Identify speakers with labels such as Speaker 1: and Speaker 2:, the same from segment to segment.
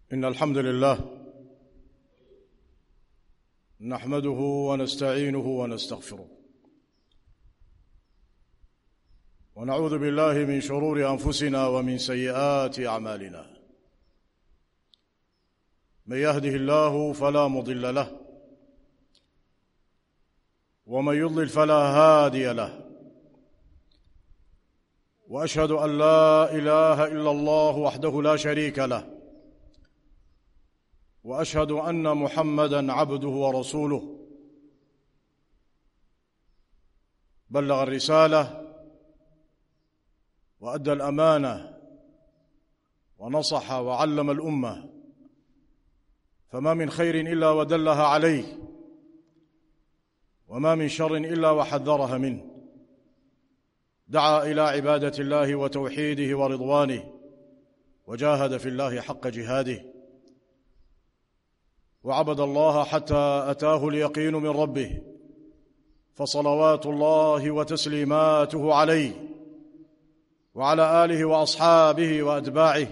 Speaker 1: إن الحمد لله نحمده ونستعينه ونستغفره ونعوذ بالله من شرور أنفسنا ومن سيئات أعمالنا. من يهده الله فلا مضل له ومن يضلل فلا هادي له، وأشهد أن لا إله إلا الله وحده لا شريك له، وأشهد أن محمدًا عبده ورسوله. بلغ الرسالة وأدى الأمانة ونصح وعلم الأمة، فما من خير إلا ودلها عليه، وما من شر إلا وحذرها منه. دعا إلى عبادة الله وتوحيده ورضوانه، وجاهد في الله حق جهاده، وعبد الله حتى أتاه اليقين من ربه، فصلوات الله وتسليماته عليه وعلى آله وأصحابه وأتباعه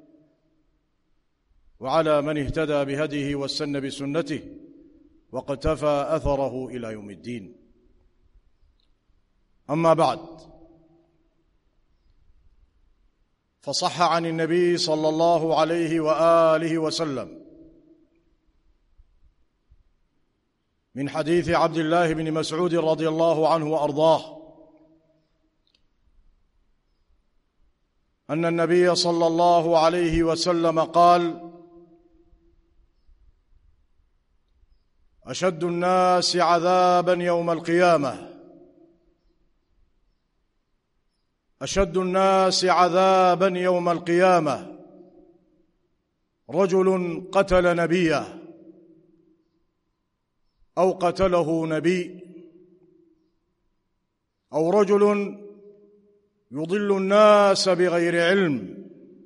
Speaker 1: وعلى من اهتدى بهديه واستنى بسنته واقتفى أثره إلى يوم الدين. أما بعد، فصح عن النبي صلى الله عليه وآله وسلم من حديث عبد الله بن مسعود رضي الله عنه وأرضاه أن النبي صلى الله عليه وسلم قال: أشد الناس عذابا يوم القيامة، أشد الناس عذابا يوم القيامة رجل قتل نبيه أو قتله نبي، أو رجل يضل الناس بغير علم،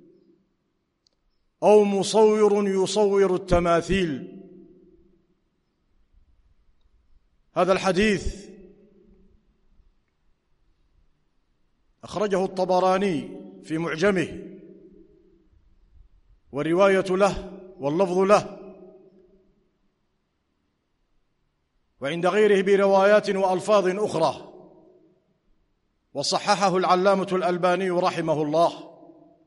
Speaker 1: أو مصور يصور التماثيل. هذا الحديث أخرجه الطبراني في معجمه، والرواية له واللفظ له، وعند غيره بروايات وألفاظ أخرى، وصححه العلامة الألباني رحمه الله.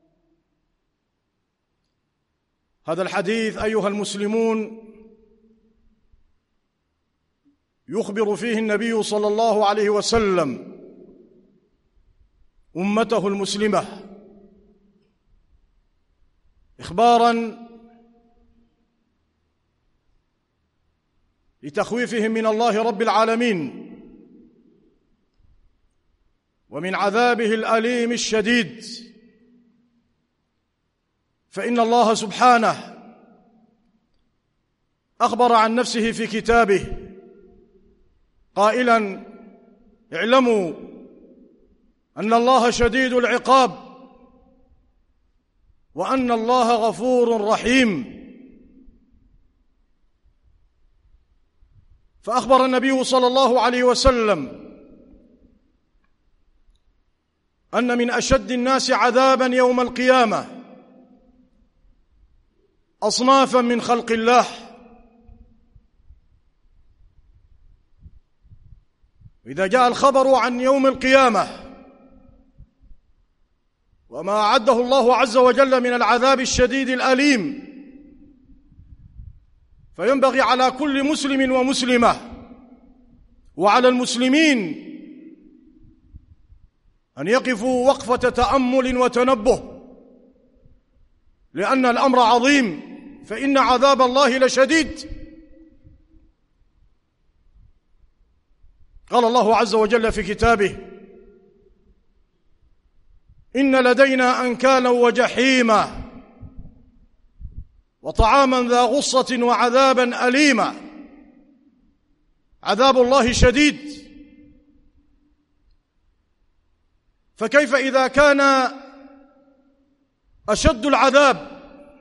Speaker 1: هذا الحديث أيها المسلمون يخبر فيه النبي صلى الله عليه وسلم أمته المسلمة إخباراً لتخويفهم من الله رب العالمين ومن عذابه الأليم الشديد. فإن الله سبحانه أخبر عن نفسه في كتابه قائلاً: اعلموا أن الله شديد العقاب وأن الله غفور رحيم. فأخبر النبي صلى الله عليه وسلم أن من أشد الناس عذاباً يوم القيامة أصنافاً من خلق الله. إذا جاء الخبر عن يوم القيامة وما أعده الله عز وجل من العذاب الشديد الأليم، فينبغي على كل مسلم ومسلمة وعلى المسلمين أن يقفوا وقفة تأمل وتنبه، لأن الأمر عظيم، فإن عذاب الله لشديد. قال الله عز وجل في كتابه: إن لدينا أنكالا وجحيما وطعاما ذا غصة وعذابا أليما. عذاب الله شديد، فكيف إذا كان أشد العذاب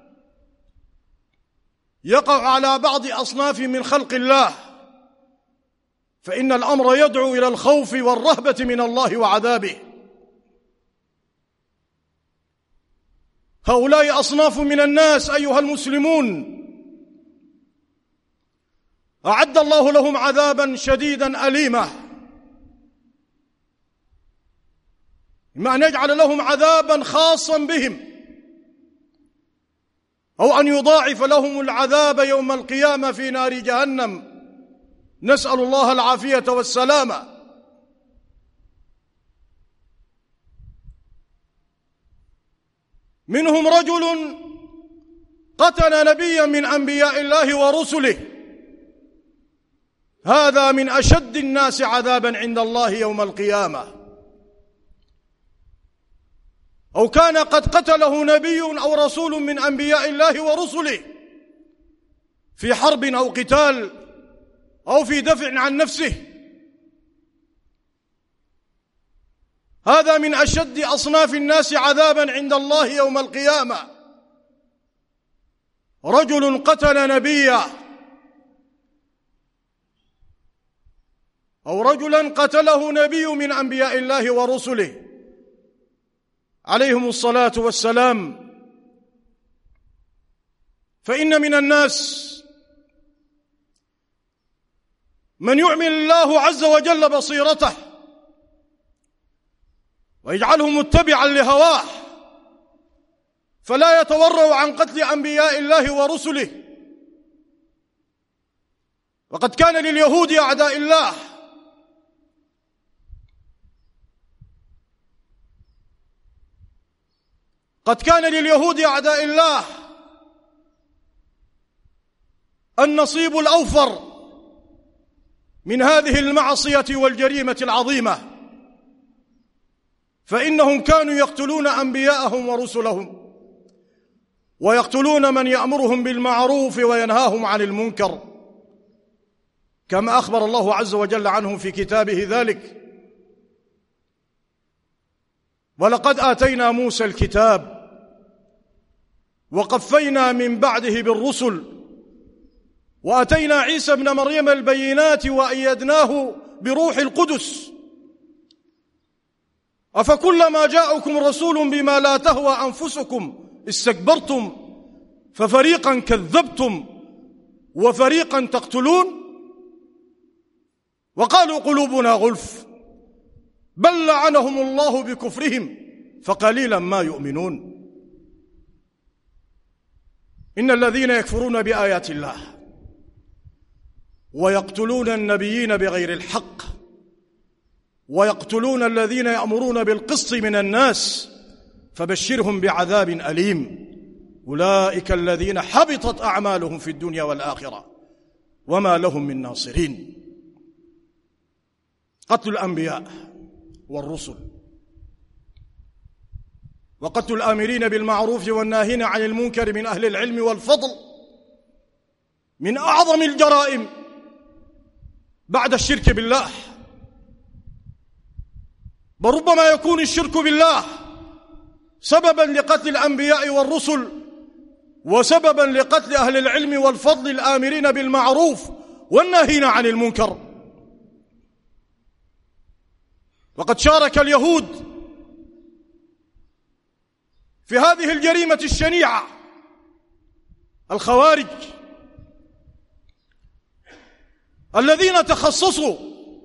Speaker 1: يقع على بعض أصناف من خلق الله، فإن الأمر يدعو إلى الخوف والرهبة من الله وعذابه. هؤلاء أصناف من الناس أيها المسلمون أعد الله لهم عذابا شديدا أليما، إما أن يجعل لهم عذابا خاصا بهم أو أن يضاعف لهم العذاب يوم القيامة في نار جهنم، نسأل الله العافية والسلامة. منهم رجل قتل نبيا من أنبياء الله ورسله، هذا من أشد الناس عذابا عند الله يوم القيامة. أو كان قد قتله نبي أو رسول من أنبياء الله ورسله في حرب أو قتال أو في دفع عن نفسه، هذا من أشد أصناف الناس عذابا عند الله يوم القيامة. رجل قتل نبيا أو رجلا قتله نبي من أنبياء الله ورسله عليهم الصلاة والسلام. فإن من الناس من يعمل الله عز وجل بصيرته ويجعله متبعا لهواه، فلا يتورع عن قتل أنبياء الله ورسله. وقد كان لليهود أعداء الله أعداء الله النصيب الأوفر من هذه المعصية والجريمة العظيمة، فإنهم كانوا يقتلون أنبياءهم ورسلهم ويقتلون من يأمرهم بالمعروف وينهاهم عن المنكر، كما أخبر الله عز وجل عنهم في كتابه ذلك: ولقد آتينا موسى الكتاب وقفينا من بعده بالرسل وآتينا عيسى ابن مريم البينات وأيدناه بروح القدس أفكلما جاءكم رسول بما لا تهوى أنفسكم استكبرتم ففريقا كذبتم وفريقا تقتلون وقالوا قلوبنا غلف بل لعنهم الله بكفرهم فقليلا ما يؤمنون. إن الذين يكفرون بآيات الله ويقتلون النبيين بغير الحق ويقتلون الذين يأمرون بالقسط من الناس فبشرهم بعذاب أليم، أولئك الذين حبطت أعمالهم في الدنيا والآخرة وما لهم من ناصرين. قتل الأنبياء والرسل وقتل الآمرين بالمعروف والناهين عن المنكر من أهل العلم والفضل من أعظم الجرائم بعد الشرك بالله، بل ربما يكون الشرك بالله سببا لقتل الأنبياء والرسل وسببا لقتل أهل العلم والفضل الآمرين بالمعروف والناهين عن المنكر. وقد شارك اليهود في هذه الجريمة الشنيعة الخوارج الذين تخصصوا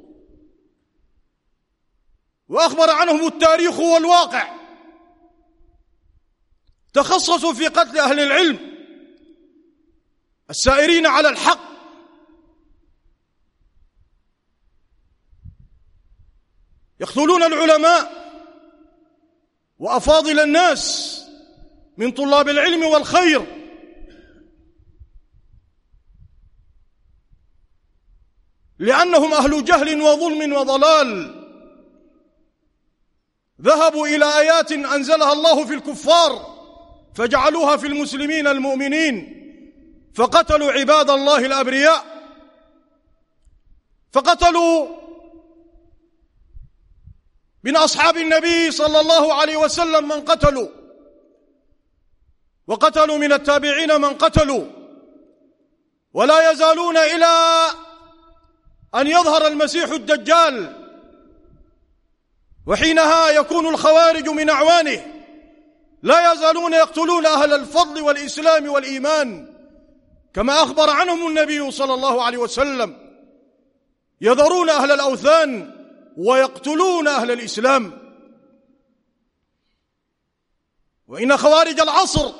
Speaker 1: وأخبر عنهم التاريخ والواقع، تخصصوا في قتل أهل العلم السائرين على الحق، يقتلون العلماء وأفاضل الناس من طلاب العلم والخير، لأنهم أهل جهل وظلم وضلال، ذهبوا إلى آيات أنزلها الله في الكفار فجعلوها في المسلمين المؤمنين، فقتلوا عباد الله الأبرياء، فقتلوا من أصحاب النبي صلى الله عليه وسلم من قتلوا، وقتلوا من التابعين من قتلوا، ولا يزالون إلى أن يظهر المسيح الدجال، وحينها يكون الخوارج من أعوانه لا يزالون يقتلون أهل الفضل والإسلام والإيمان كما أخبر عنهم النبي صلى الله عليه وسلم، يذرون أهل الأوثان ويقتلون أهل الإسلام. وإن خوارج العصر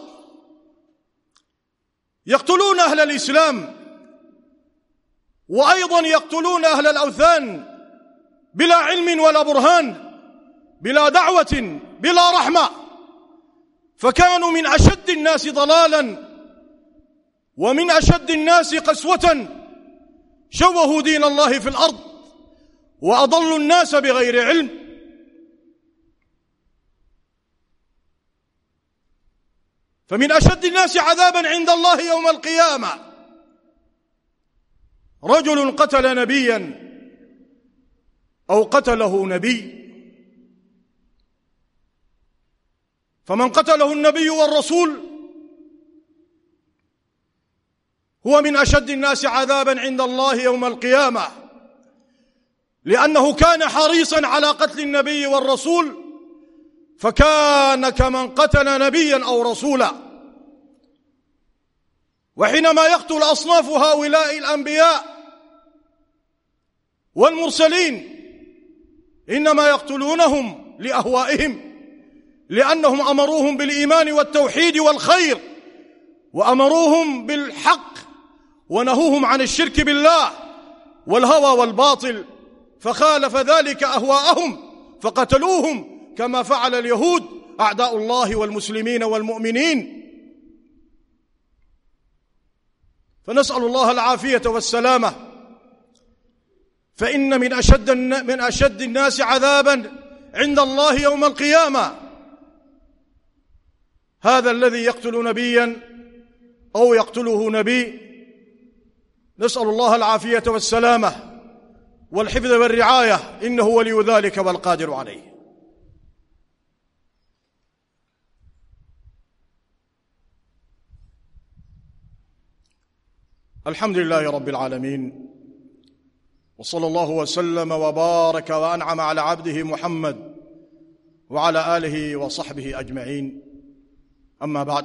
Speaker 1: يقتلون أهل الإسلام وأيضا يقتلون أهل الأوثان بلا علم ولا برهان، بلا دعوة، بلا رحمة، فكانوا من أشد الناس ضلالا ومن أشد الناس قسوة، شوهوا دين الله في الأرض وأضلوا الناس بغير علم. فمن أشد الناس عذابا عند الله يوم القيامة رجل قتل نبيا أو قتله نبي، فمن قتله النبي والرسول هو من أشد الناس عذابا عند الله يوم القيامة، لأنه كان حريصا على قتل النبي والرسول، فكان كمن قتل نبيا أو رسولا. وحينما يقتل أصناف هؤلاء الأنبياء والمرسلين إنما يقتلونهم لأهوائهم، لأنهم أمروهم بالإيمان والتوحيد والخير، وأمروهم بالحق ونهوهم عن الشرك بالله والهوى والباطل، فخالف ذلك أهواءهم فقتلوهم كما فعل اليهود أعداء الله والمسلمين والمؤمنين. فنسأل الله العافية والسلامة، فإن من أشد الناس عذابا عند الله يوم القيامة هذا الذي يقتل نبيا أو يقتله نبي. نسأل الله العافية والسلامة والحفظ والرعاية، إنه ولي ذلك والقادر عليه. الحمد لله رب العالمين، وصلى الله وسلم وبارك وأنعم على عبده محمد وعلى آله وصحبه أجمعين. أما بعد،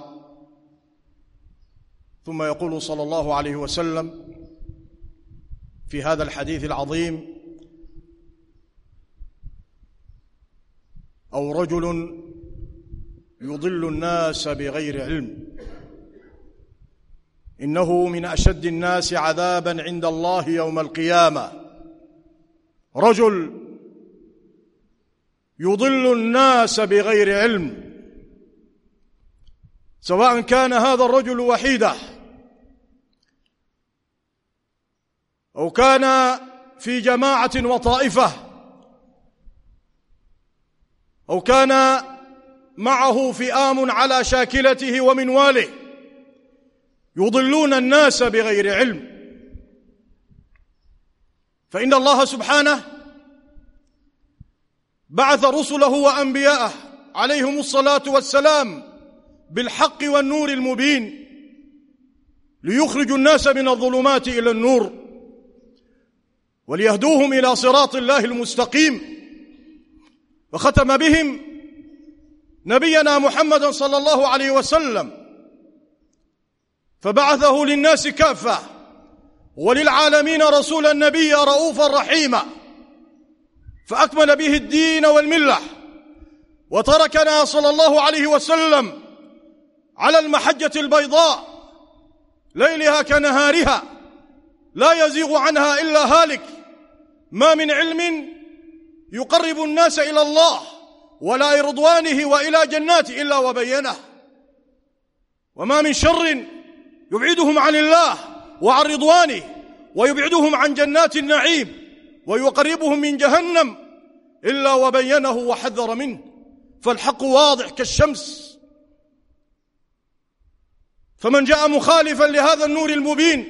Speaker 1: ثم يقول صلى الله عليه وسلم في هذا الحديث العظيم: أو رجل يضل الناس بغير علم إنه من أشد الناس عذابا عند الله يوم القيامة. رجل يضل الناس بغير علم، سواء كان هذا الرجل وحيدا أو كان في جماعة وطائفة أو كان معه فئام على شاكلته ومنواله، يضلون الناس بغير علم. فإن الله سبحانه بعث رسله وأنبياءه عليهم الصلاة والسلام بالحق والنور المبين ليخرجوا الناس من الظلمات إلى النور وليهدوهم إلى صراط الله المستقيم. وختم بهم نبينا محمدا صلى الله عليه وسلم، فبعثه للناس كافة وللعالمين رسولا نبيا رؤوفا رحيما، فأكمل به الدين والملة، وتركنا صلى الله عليه وسلم على المحجة البيضاء ليلها كنهارها لا يزيغ عنها إلا هالك. ما من علم يقرب الناس إلى الله ولا رضوانه وإلى جناته إلا وبينه، وما من شر يبعدهم عن الله وعن رضوانه ويبعدهم عن جنات النعيم ويقربهم من جهنم إلا وبينه وحذر منه. فالحق واضح كالشمس، فمن جاء مخالفا لهذا النور المبين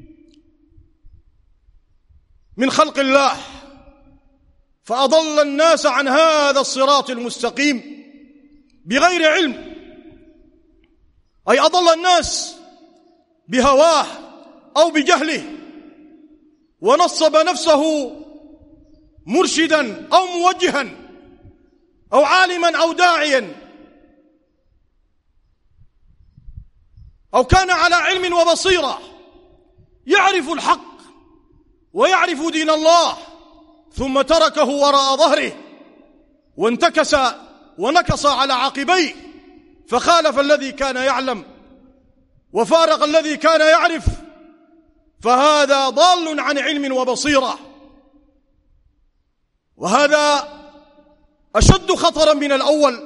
Speaker 1: من خلق الله فأضل الناس عن هذا الصراط المستقيم بغير علم، أي أضل الناس بهواه أو بجهله، ونصب نفسه مرشدا أو موجها أو عالما أو داعيا أو كان على علم وبصيرة يعرف الحق ويعرف دين الله، ثم تركه وراء ظهره وانتكس ونكص على عقبيه، فخالف الذي كان يعلم وفارق الذي كان يعرف، فهذا ضال عن علم وبصيرة، وهذا أشد خطرا من الأول.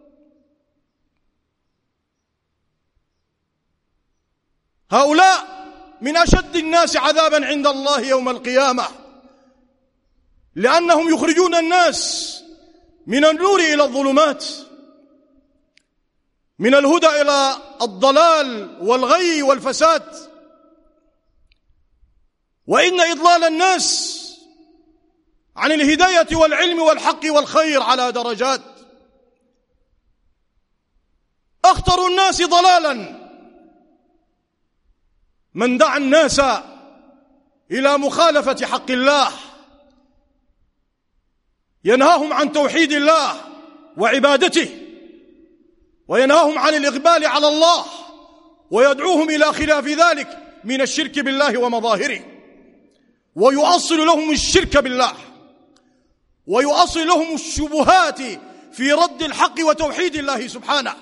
Speaker 1: هؤلاء من أشد الناس عذابا عند الله يوم القيامة، لأنهم يخرجون الناس من النور إلى الظلمات، من الهدى إلى الضلال والغي والفساد. وإن إضلال الناس عن الهداية والعلم والحق والخير على درجات. أخطر الناس ضلالا من دعا الناس إلى مخالفة حق الله، ينهاهم عن توحيد الله وعبادته، وينهاهم عن الإقبال على الله، ويدعوهم إلى خلاف ذلك من الشرك بالله ومظاهره، ويؤصل لهم الشرك بالله، ويؤصل لهم الشبهات في رد الحق وتوحيد الله سبحانه،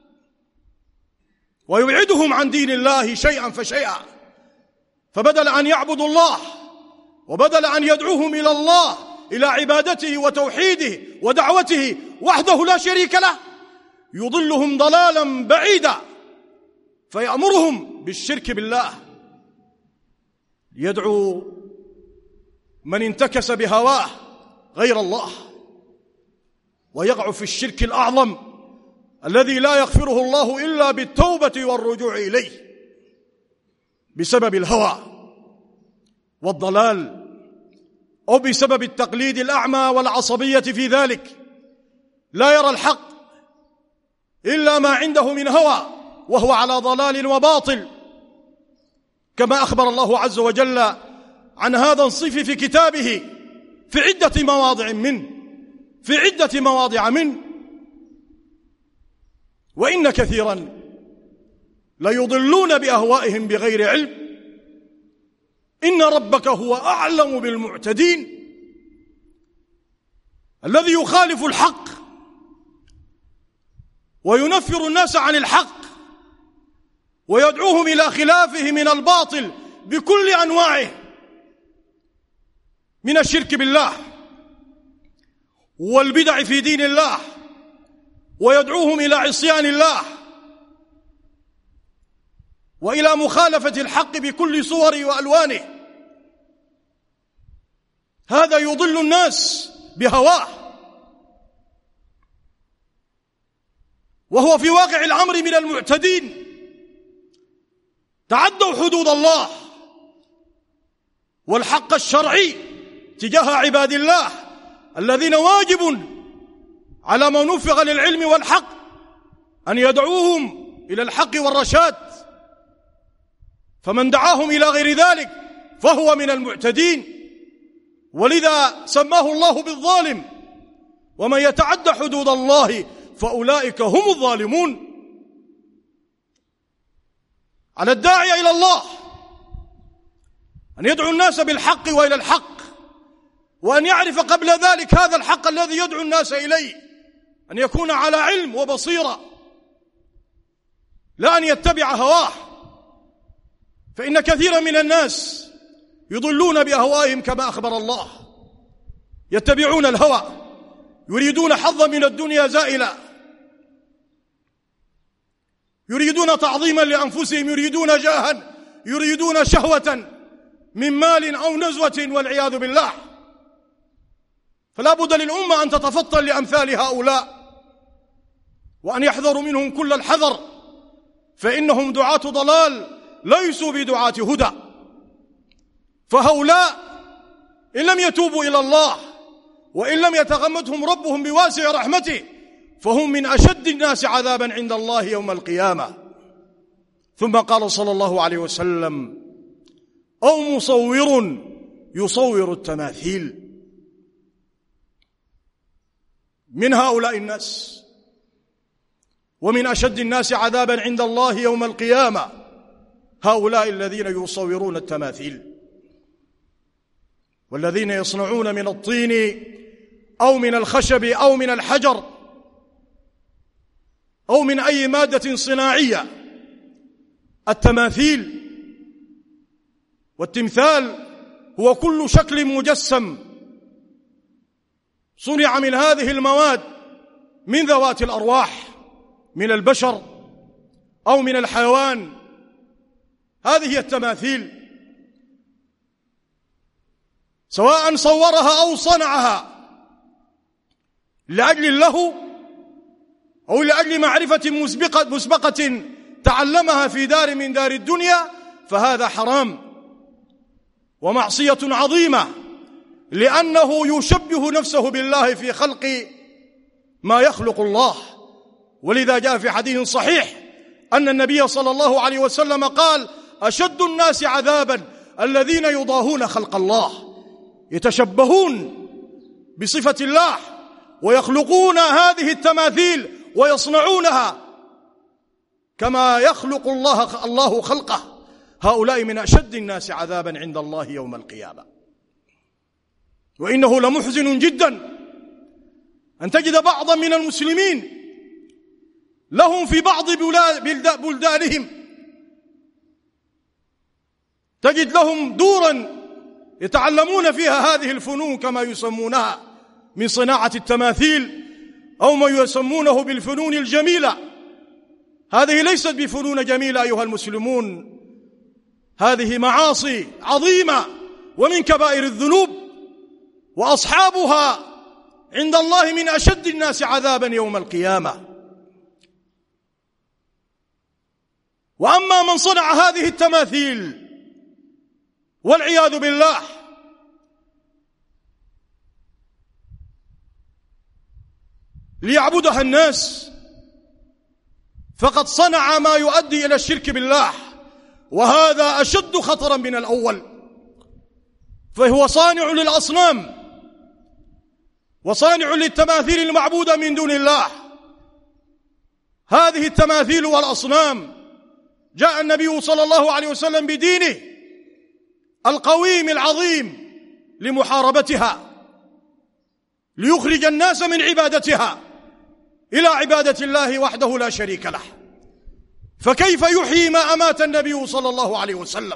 Speaker 1: ويبعدهم عن دين الله شيئا فشيئا. فبدل أن يعبدوا الله وبدل أن يدعوهم إلى الله، إلى عبادته وتوحيده ودعوته وحده لا شريك له، يضلهم ضلالا بعيدا، فيأمرهم بالشرك بالله، يدعو من انتكس بهواه غير الله، ويقع في الشرك الأعظم الذي لا يغفره الله إلا بالتوبة والرجوع إليه، بسبب الهوى والضلال، أو بسبب التقليد الأعمى والعصبية في ذلك. لا يرى الحق إلا ما عنده من هوى، وهو على ضلال وباطل، كما أخبر الله عز وجل عن هذا الصنف في كتابه في عدة مواضع منه. وإن كثيرا ليضلون بأهوائهم بغير علم، إن ربك هو أعلم بالمعتدين. الذي يخالف الحق وينفر الناس عن الحق ويدعوهم إلى خلافه من الباطل بكل أنواعه، من الشرك بالله والبدع في دين الله، ويدعوهم إلى عصيان الله وإلى مخالفة الحق بكل صوره وألوانه، هذا يضل الناس بهواه، وهو في واقع الأمر من المعتدين. تعدوا حدود الله والحق الشرعي تجاه عباد الله الذين واجب على من وفق للعلم والحق أن يدعوهم إلى الحق والرشاد، فمن دعاهم إلى غير ذلك فهو من المعتدين، ولذا سماه الله بالظالم. ومن يتعد حدود الله فأولئك هم الظالمون. على الداعي إلى الله أن يدعو الناس بالحق وإلى الحق، وأن يعرف قبل ذلك هذا الحق الذي يدعو الناس إليه، أن يكون على علم وبصيرة، لا أن يتبع هواه، فإن كثيرا من الناس يضلون بأهوائهم كما أخبر الله، يتبعون الهوى، يريدون حظا من الدنيا زائلا، يريدون تعظيما لأنفسهم، يريدون جاها، يريدون شهوة من مال أو نزوة والعياذ بالله. فلا بد للأمة أن تتفطن لأمثال هؤلاء، وأن يحذروا منهم كل الحذر، فإنهم دعاة ضلال ليسوا بدعاة هدى. فهؤلاء إن لم يتوبوا إلى الله وإن لم يتغمدهم ربهم بواسع رحمته فهم من أشد الناس عذابا عند الله يوم القيامة. ثم قال صلى الله عليه وسلم: أو مصور يصور التماثيل. من هؤلاء الناس ومن أشد الناس عذابا عند الله يوم القيامة هؤلاء الذين يصورون التماثيل، والذين يصنعون من الطين أو من الخشب أو من الحجر أو من أي مادة صناعية التماثيل. والتمثال هو كل شكل مجسم صنع من هذه المواد من ذوات الأرواح، من البشر أو من الحيوان. هذه هي التماثيل، سواء صورها أو صنعها لأجل اللهو أو لأجل معرفة مسبقة تعلمها في دار من دار الدنيا، فهذا حرام ومعصية عظيمة، لأنه يشبه نفسه بالله في خلق ما يخلق الله. ولذا جاء في حديث صحيح أن النبي صلى الله عليه وسلم قال: أشد الناس عذابا الذين يضاهون خلق الله، يتشبهون بصفة الله ويخلقون هذه التماثيل ويصنعونها كما يخلق الله خلقه. هؤلاء من أشد الناس عذابا عند الله يوم القيامة. وإنه لمحزن جدا أن تجد بعضا من المسلمين لهم في بعض بلدانهم تجد لهم دورا يتعلمون فيها هذه الفنون كما يسمونها من صناعة التماثيل أو ما يسمونه بالفنون الجميلة. هذه ليست بفنون جميلة أيها المسلمون، هذه معاصي عظيمة ومن كبائر الذنوب، وأصحابها عند الله من أشد الناس عذابا يوم القيامة. وأما من صنع هذه التماثيل والعياذ بالله ليعبدها الناس، فقد صنع ما يؤدي إلى الشرك بالله، وهذا أشد خطرا من الأول. فهو صانع للأصنام وصانع للتماثيل المعبودة من دون الله. هذه التماثيل والأصنام جاء النبي صلى الله عليه وسلم بدينه القويم العظيم لمحاربتها، ليخرج الناس من عبادتها إلى عبادة الله وحده لا شريك له. فكيف يحيي ما أمات النبي صلى الله عليه وسلم؟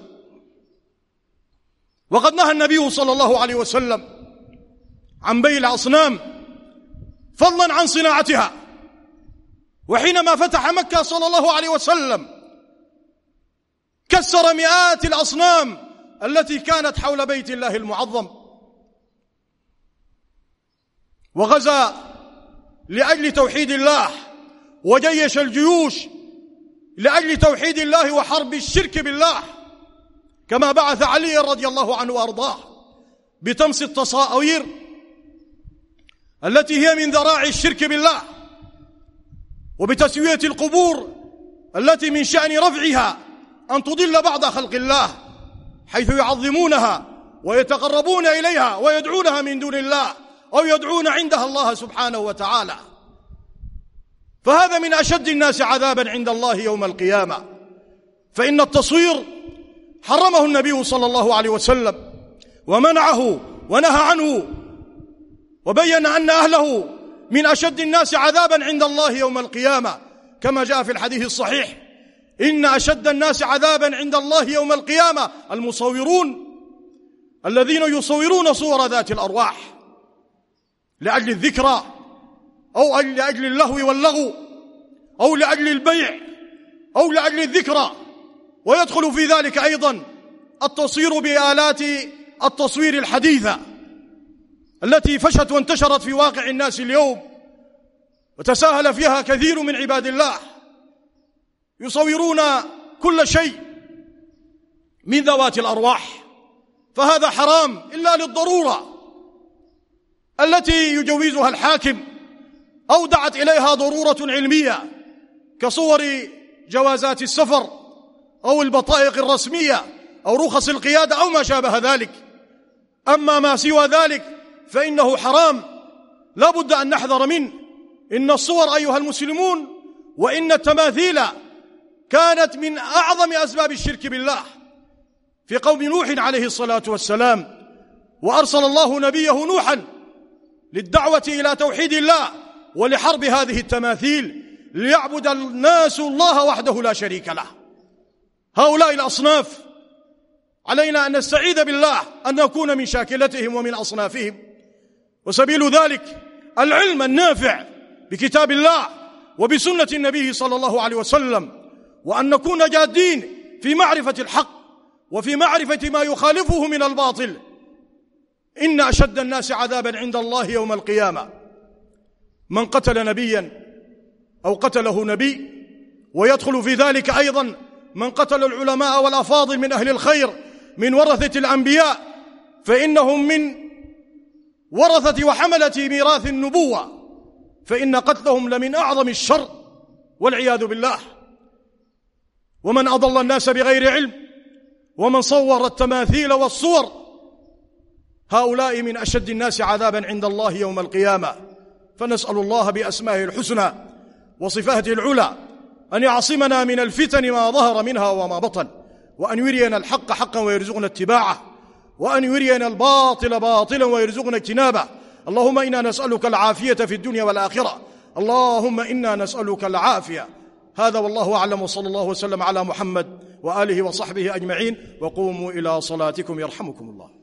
Speaker 1: وقد نهى النبي صلى الله عليه وسلم عن بيع الأصنام فضلا عن صناعتها. وحينما فتح مكة صلى الله عليه وسلم كسر مئات الأصنام التي كانت حول بيت الله المعظم، وغزا لأجل توحيد الله، وجيش الجيوش لأجل توحيد الله وحرب الشرك بالله، كما بعث علي رضي الله عنه وأرضاه بطمس التصاوير التي هي من ذراعي الشرك بالله، وبتسوية القبور التي من شأن رفعها أن تضل بعض خلق الله، حيث يعظمونها ويتقربون إليها ويدعونها من دون الله أو يدعون عندها الله سبحانه وتعالى. فهذا من أشد الناس عذابا عند الله يوم القيامة. فإن التصوير حرمه النبي صلى الله عليه وسلم ومنعه ونهى عنه، وبين أن أهله من أشد الناس عذابا عند الله يوم القيامة، كما جاء في الحديث الصحيح: إن أشد الناس عذابا عند الله يوم القيامة المصورون الذين يصورون صور ذات الأرواح لأجل الذكرى أو لأجل اللهو واللغو أو لأجل البيع أو لأجل الذكرى. ويدخل في ذلك أيضا التصوير بآلات التصوير الحديثة التي فشت وانتشرت في واقع الناس اليوم، وتساهل فيها كثير من عباد الله، يصورون كل شيء من ذوات الأرواح. فهذا حرام إلا للضرورة التي يجوزها الحاكم أو دعت إليها ضرورة علمية، كصور جوازات السفر أو البطائق الرسمية أو رخص القيادة أو ما شابه ذلك. أما ما سوى ذلك فإنه حرام لا بد أن نحذر منه. إن الصور أيها المسلمون وإن التماثيل كانت من أعظم أسباب الشرك بالله في قوم نوح عليه الصلاة والسلام، وأرسل الله نبيه نوحا للدعوة إلى توحيد الله ولحرب هذه التماثيل ليعبد الناس الله وحده لا شريك له. هؤلاء الأصناف علينا أن نستعيذ بالله أن نكون من شاكلتهم ومن أصنافهم، وسبيل ذلك العلم النافع بكتاب الله وبسنة النبي صلى الله عليه وسلم، وأن نكون جادين في معرفة الحق وفي معرفة ما يخالفه من الباطل. إن أشد الناس عذابا عند الله يوم القيامة من قتل نبيا أو قتله نبي، ويدخل في ذلك أيضا من قتل العلماء والأفاضل من أهل الخير من ورثة الأنبياء، فإنهم من ورثة وحملة ميراث النبوة، فإن قتلهم لمن أعظم الشر والعياذ بالله. ومن أضل الناس بغير علم ومن صور التماثيل والصور، هؤلاء من أشد الناس عذابا عند الله يوم القيامة. فنسأل الله بأسمائه الحسنى وصفاته العلى أن يعصمنا من الفتن ما ظهر منها وما بطن، وأن يرينا الحق حقا ويرزقنا اتباعه، وأن يرينا الباطل باطلا ويرزقنا اجتنابه. اللهم إنا نسألك العافية في الدنيا والآخرة، اللهم إنا نسألك العافية. هذا والله أعلم، وصلى الله وسلم على محمد وآله وصحبه أجمعين، وقوموا إلى صلاتكم يرحمكم الله.